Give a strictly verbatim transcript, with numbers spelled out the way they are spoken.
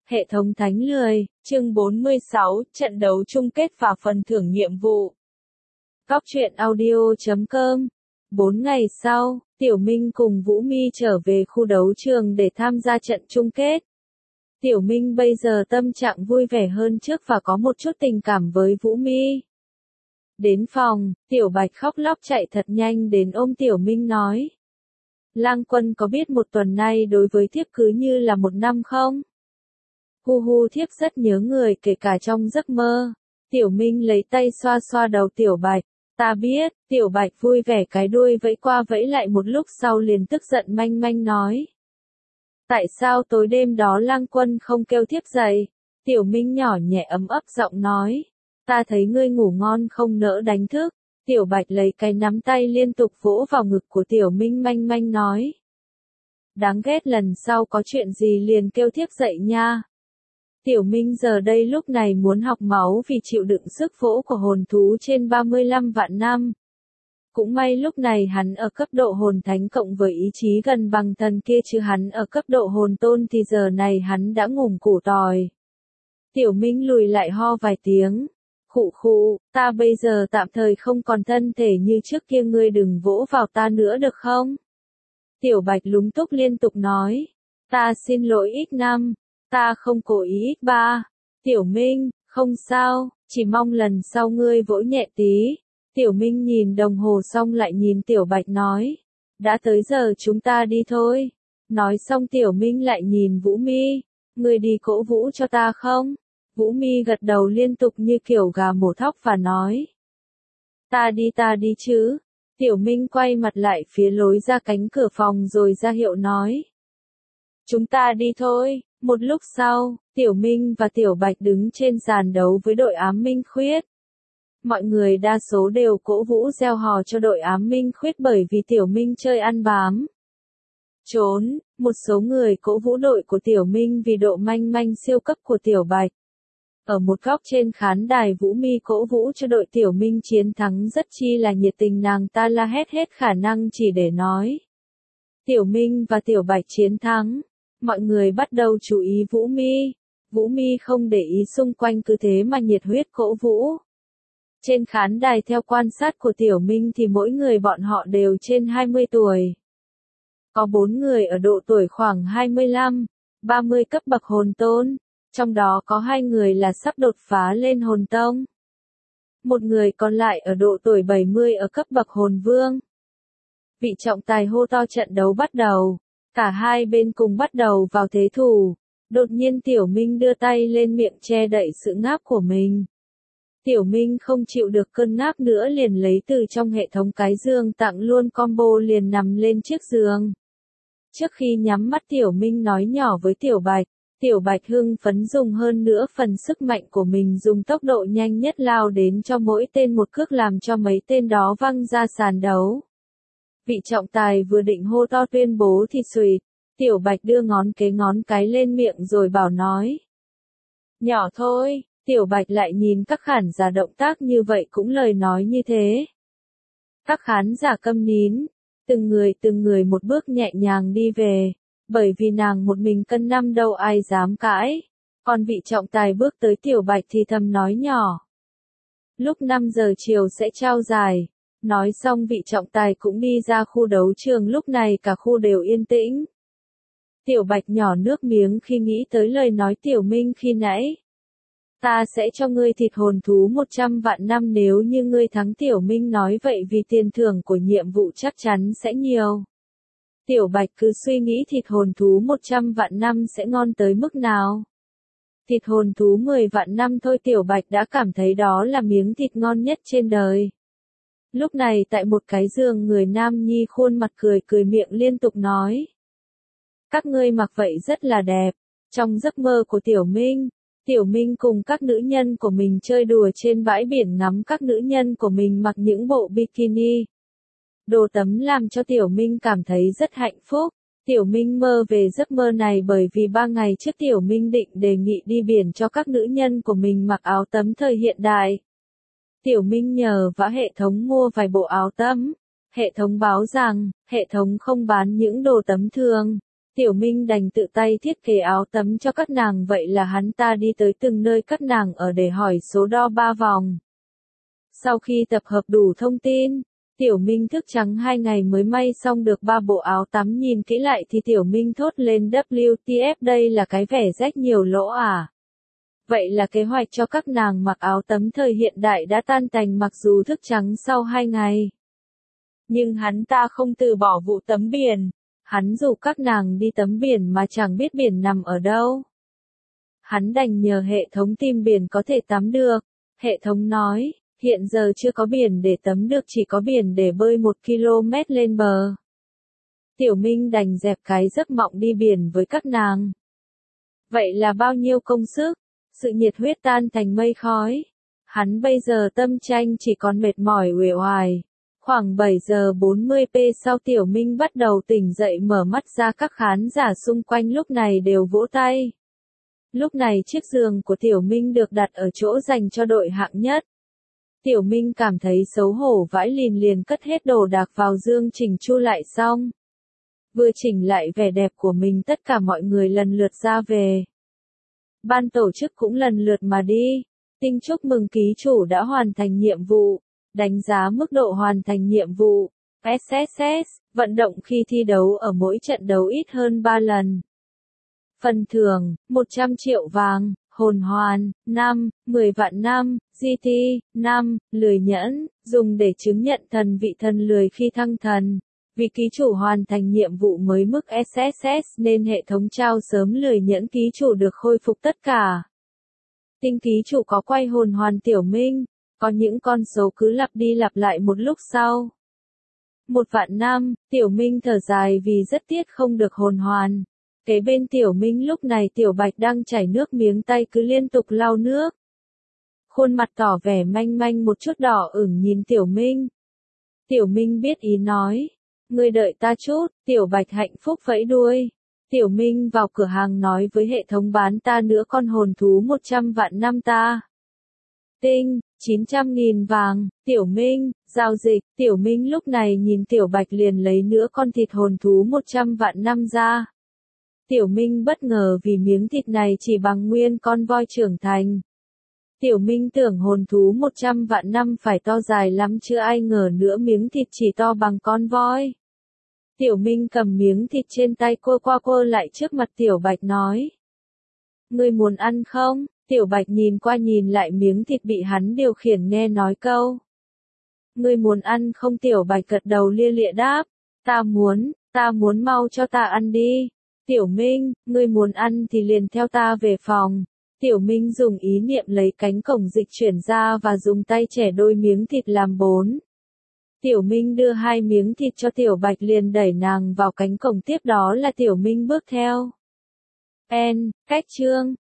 Hệ thống thánh lười, chương bốn mươi sáu, trận đấu chung kết và phần thưởng nhiệm vụ. Góc truyện audio chấm com. Bốn ngày sau, Tiểu Minh cùng Vũ Mi trở về khu đấu trường để tham gia trận chung kết. Tiểu Minh bây giờ tâm trạng vui vẻ hơn trước và có một chút tình cảm với Vũ Mi. Đến phòng, Tiểu Bạch khóc lóc chạy thật nhanh đến ôm Tiểu Minh nói. Lang Quân có biết một tuần nay đối với thiếp cứ như là một năm không? Hu hu, thiếp rất nhớ người kể cả trong giấc mơ. Tiểu Minh lấy tay xoa xoa đầu Tiểu Bạch. Ta biết. Tiểu Bạch vui vẻ cái đuôi vẫy qua vẫy lại một lúc sau liền tức giận manh manh nói. Tại sao tối đêm đó Lang Quân không kêu thiếp dậy? Tiểu Minh nhỏ nhẹ ấm ấp giọng nói. Ta thấy ngươi ngủ ngon không nỡ đánh thức. Tiểu Bạch lấy cái nắm tay liên tục vỗ vào ngực của Tiểu Minh manh manh nói. Đáng ghét, lần sau có chuyện gì liền kêu thiếp dậy nha. Tiểu Minh giờ đây lúc này muốn học máu vì chịu đựng sức vỗ của hồn thú trên ba mươi lăm vạn năm. Cũng may lúc này hắn ở cấp độ hồn thánh cộng với ý chí gần bằng thần kia, chứ hắn ở cấp độ hồn tôn thì giờ này hắn đã ngủm củ tỏi. Tiểu Minh lùi lại ho vài tiếng. Khụ khụ, ta bây giờ tạm thời không còn thân thể như trước kia, ngươi đừng vỗ vào ta nữa được không? Tiểu Bạch lúng túc liên tục nói. Ta xin lỗi ít năm. Ta không cố ý ít ba. Tiểu Minh, không sao, chỉ mong lần sau ngươi vỗ nhẹ tí. Tiểu Minh nhìn đồng hồ xong lại nhìn Tiểu Bạch nói. Đã tới giờ chúng ta đi thôi. Nói xong Tiểu Minh lại nhìn Vũ Mi. Ngươi đi cổ vũ cho ta không? Vũ Mi gật đầu liên tục như kiểu gà mổ thóc và nói. Ta đi ta đi chứ. Tiểu Minh quay mặt lại phía lối ra cánh cửa phòng rồi ra hiệu nói. Chúng ta đi thôi. Một lúc sau, Tiểu Minh và Tiểu Bạch đứng trên sàn đấu với đội ám minh khuyết. Mọi người đa số đều cổ vũ reo hò cho đội ám minh khuyết bởi vì Tiểu Minh chơi ăn bám. Trốn, một số người cổ vũ đội của Tiểu Minh vì độ manh manh siêu cấp của Tiểu Bạch. Ở một góc trên khán đài, Vũ Mi cổ vũ cho đội Tiểu Minh chiến thắng rất chi là nhiệt tình, nàng ta la hét hết khả năng chỉ để nói. Tiểu Minh và Tiểu Bạch chiến thắng. Mọi người bắt đầu chú ý Vũ Mi. Vũ Mi không để ý xung quanh, cứ thế mà nhiệt huyết cổ vũ. Trên khán đài theo quan sát của Tiểu Minh thì mỗi người bọn họ đều trên hai mươi tuổi. Có bốn người ở độ tuổi khoảng hai mươi lăm, ba mươi cấp bậc hồn tôn. Trong đó có hai người là sắp đột phá lên hồn tông. Một người còn lại ở độ tuổi bảy mươi ở cấp bậc hồn vương. Vị trọng tài hô to trận đấu bắt đầu. Cả hai bên cùng bắt đầu vào thế thủ. Đột nhiên Tiểu Minh đưa tay lên miệng che đậy sự ngáp của mình. Tiểu Minh không chịu được cơn ngáp nữa liền lấy từ trong hệ thống cái giường tặng luôn combo liền nằm lên chiếc giường. Trước khi nhắm mắt Tiểu Minh nói nhỏ với Tiểu Bạch. Tiểu Bạch hưng phấn dùng hơn nữa phần sức mạnh của mình, dùng tốc độ nhanh nhất lao đến cho mỗi tên một cước làm cho mấy tên đó văng ra sàn đấu. Vị trọng tài vừa định hô to tuyên bố thì xuỵt, Tiểu Bạch đưa ngón kế ngón cái lên miệng rồi bảo nói. Nhỏ thôi. Tiểu Bạch lại nhìn các khán giả động tác như vậy cũng lời nói như thế. Các khán giả câm nín, từng người từng người một bước nhẹ nhàng đi về, bởi vì nàng một mình cân năm đâu ai dám cãi. Còn vị trọng tài bước tới Tiểu Bạch thì thầm nói nhỏ. Lúc năm giờ chiều sẽ trao giải. Nói xong vị trọng tài cũng đi ra khu đấu trường, lúc này cả khu đều yên tĩnh. Tiểu Bạch nhỏ nước miếng khi nghĩ tới lời nói Tiểu Minh khi nãy. Ta sẽ cho ngươi thịt hồn thú một trăm vạn năm nếu như ngươi thắng. Tiểu Minh nói vậy vì tiền thưởng của nhiệm vụ chắc chắn sẽ nhiều. Tiểu Bạch cứ suy nghĩ thịt hồn thú một trăm vạn năm sẽ ngon tới mức nào. Thịt hồn thú mười vạn năm thôi Tiểu Bạch đã cảm thấy đó là miếng thịt ngon nhất trên đời. Lúc này tại một cái giường, người nam nhi khuôn mặt cười cười miệng liên tục nói. Các ngươi mặc vậy rất là đẹp. Trong giấc mơ của Tiểu Minh, Tiểu Minh cùng các nữ nhân của mình chơi đùa trên bãi biển, ngắm các nữ nhân của mình mặc những bộ bikini. Đồ tấm làm cho Tiểu Minh cảm thấy rất hạnh phúc. Tiểu Minh mơ về giấc mơ này bởi vì ba ngày trước Tiểu Minh định đề nghị đi biển cho các nữ nhân của mình mặc áo tắm thời hiện đại. Tiểu Minh nhờ vả hệ thống mua vài bộ áo tắm. Hệ thống báo rằng, hệ thống không bán những đồ tắm thường. Tiểu Minh đành tự tay thiết kế áo tắm cho các nàng, vậy là hắn ta đi tới từng nơi các nàng ở để hỏi số đo ba vòng. Sau khi tập hợp đủ thông tin, Tiểu Minh thức trắng hai ngày mới may xong được ba bộ áo tắm, nhìn kỹ lại thì Tiểu Minh thốt lên W T F, đây là cái vẻ rách nhiều lỗ à. Vậy là kế hoạch cho các nàng mặc áo tắm thời hiện đại đã tan tành mặc dù thức trắng sau hai ngày. Nhưng hắn ta không từ bỏ vụ tắm biển, hắn rủ các nàng đi tắm biển mà chẳng biết biển nằm ở đâu. Hắn đành nhờ hệ thống tìm biển có thể tắm được, hệ thống nói, hiện giờ chưa có biển để tắm được, chỉ có biển để bơi một ki lô mét lên bờ. Tiểu Minh đành dẹp cái giấc mộng đi biển với các nàng. Vậy là bao nhiêu công sức, sự nhiệt huyết tan thành mây khói. Hắn bây giờ tâm tranh chỉ còn mệt mỏi uể oải. Khoảng bảy giờ bốn mươi phút sau Tiểu Minh bắt đầu tỉnh dậy, mở mắt ra, các khán giả xung quanh lúc này đều vỗ tay. Lúc này chiếc giường của Tiểu Minh được đặt ở chỗ dành cho đội hạng nhất. Tiểu Minh cảm thấy xấu hổ vãi lìn, liền cất hết đồ đạc vào giường chỉnh chu lại xong. Vừa chỉnh lại vẻ đẹp của mình, tất cả mọi người lần lượt ra về. Ban tổ chức cũng lần lượt mà đi. Tinh chúc mừng ký chủ đã hoàn thành nhiệm vụ. Đánh giá mức độ hoàn thành nhiệm vụ. ét ét ét, vận động khi thi đấu ở mỗi trận đấu ít hơn ba lần. Phần thưởng, một trăm triệu vàng, hồn hoàn, năm, mười vạn năm, giê tê, năm, lười nhẫn, dùng để chứng nhận thần vị thần lười khi thăng thần. Vì ký chủ hoàn thành nhiệm vụ mới mức ét ét ét nên hệ thống trao sớm lười nhẫn, ký chủ được khôi phục tất cả. Tinh ký chủ có quay hồn hoàn Tiểu Minh, có những con số cứ lặp đi lặp lại một lúc sau. Một vạn năm, Tiểu Minh thở dài vì rất tiếc không được hồn hoàn. Kế bên Tiểu Minh lúc này Tiểu Bạch đang chảy nước miếng, tay cứ liên tục lau nước. Khuôn mặt tỏ vẻ manh manh một chút đỏ ửng nhìn Tiểu Minh. Tiểu Minh biết ý nói. Ngươi đợi ta chút, Tiểu Bạch hạnh phúc vẫy đuôi. Tiểu Minh vào cửa hàng nói với hệ thống bán ta nữa con hồn thú một trăm vạn năm ta. Tinh, chín trăm nghìn vàng, Tiểu Minh, giao dịch, Tiểu Minh lúc này nhìn Tiểu Bạch liền lấy nữa con thịt hồn thú một trăm vạn năm ra. Tiểu Minh bất ngờ vì miếng thịt này chỉ bằng nguyên con voi trưởng thành. Tiểu Minh tưởng hồn thú một trăm vạn năm phải to dài lắm chứ ai ngờ nữa miếng thịt chỉ to bằng con voi. Tiểu Minh cầm miếng thịt trên tay quơ qua quơ lại trước mặt Tiểu Bạch nói. Ngươi muốn ăn không? Tiểu Bạch nhìn qua nhìn lại miếng thịt bị hắn điều khiển, nghe nói câu. Ngươi muốn ăn không? Tiểu Bạch gật đầu lia lịa đáp. Ta muốn, ta muốn, mau cho ta ăn đi. Tiểu Minh, ngươi muốn ăn thì liền theo ta về phòng. Tiểu Minh dùng ý niệm lấy cánh cổng dịch chuyển ra và dùng tay chẻ đôi miếng thịt làm bốn. Tiểu Minh đưa hai miếng thịt cho Tiểu Bạch liền đẩy nàng vào cánh cổng, tiếp đó là Tiểu Minh bước theo. En, cách chương.